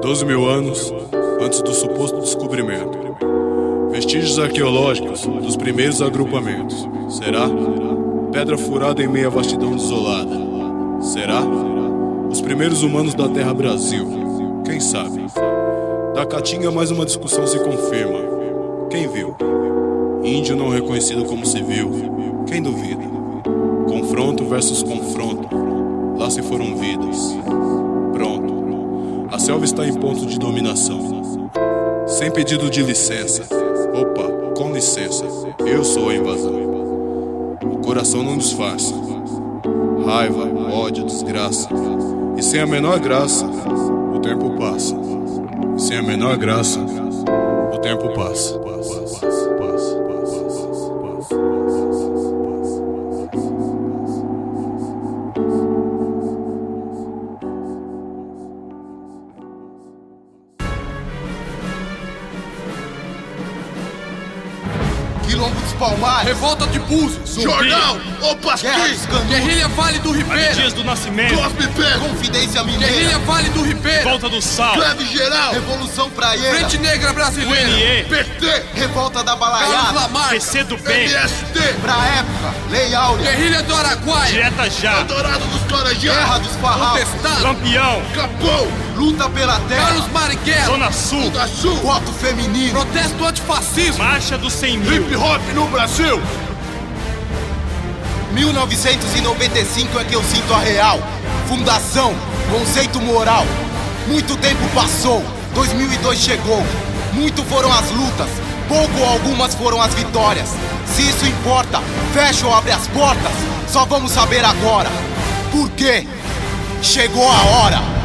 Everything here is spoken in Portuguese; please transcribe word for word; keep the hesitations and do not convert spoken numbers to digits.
doze mil anos antes do suposto descobrimento. Vestígios arqueológicos dos primeiros agrupamentos. Será? Pedra furada em meia vastidão desolada. Será? Os primeiros humanos da terra Brasil. Quem sabe? Da Caatinga mais uma discussão se confirma. Quem viu? Índio não reconhecido como civil. Quem duvida? Confronto versus confronto. Lá se foram vidas. Pronto. A selva está em ponto de dominação. Sem pedido de licença. Opa, com licença. Eu sou a invasão. O coração não disfarça. Raiva, ódio, desgraça. E sem a menor graça, o tempo passa. E sem a menor graça, o tempo passa. Quilombo dos Palmares, Revolta de Búzios, Jordão, Opa, Guerra dos Canudos, Guerrilha Vale do Ribeiro, Dias do Nascimento, Cosme Pé, Confidência Mineira, Guerrilha Vale do Ribeiro, Volta do Sal, Greve Geral, Revolução Praieira, Frente Negra Brasileira, U N E, P T, Revolta da Carlos Balaiada, Lamarca, P C do Bem, M S T, Pra época, Lei Áurea, Guerrilha do Araguaia, Direta Já, Dourado dos Corajados, Guerra dos Farrapos, Contestado, Lampião, Capão, Luta pela Terra, Carlos Marighella, Zona Sul, da Sul, Voto Feminino, Protesto Antifascismo, Marcha dos cem mil, Hip Hop no Brasil. mil novecentos e noventa e cinco é que eu sinto a real. Fundação, conceito moral. Muito tempo passou, dois mil e dois chegou. Muito foram as lutas, pouco ou algumas foram as vitórias. Se isso importa, fecha ou abre as portas. Só vamos saber agora. Por quê? Chegou a hora.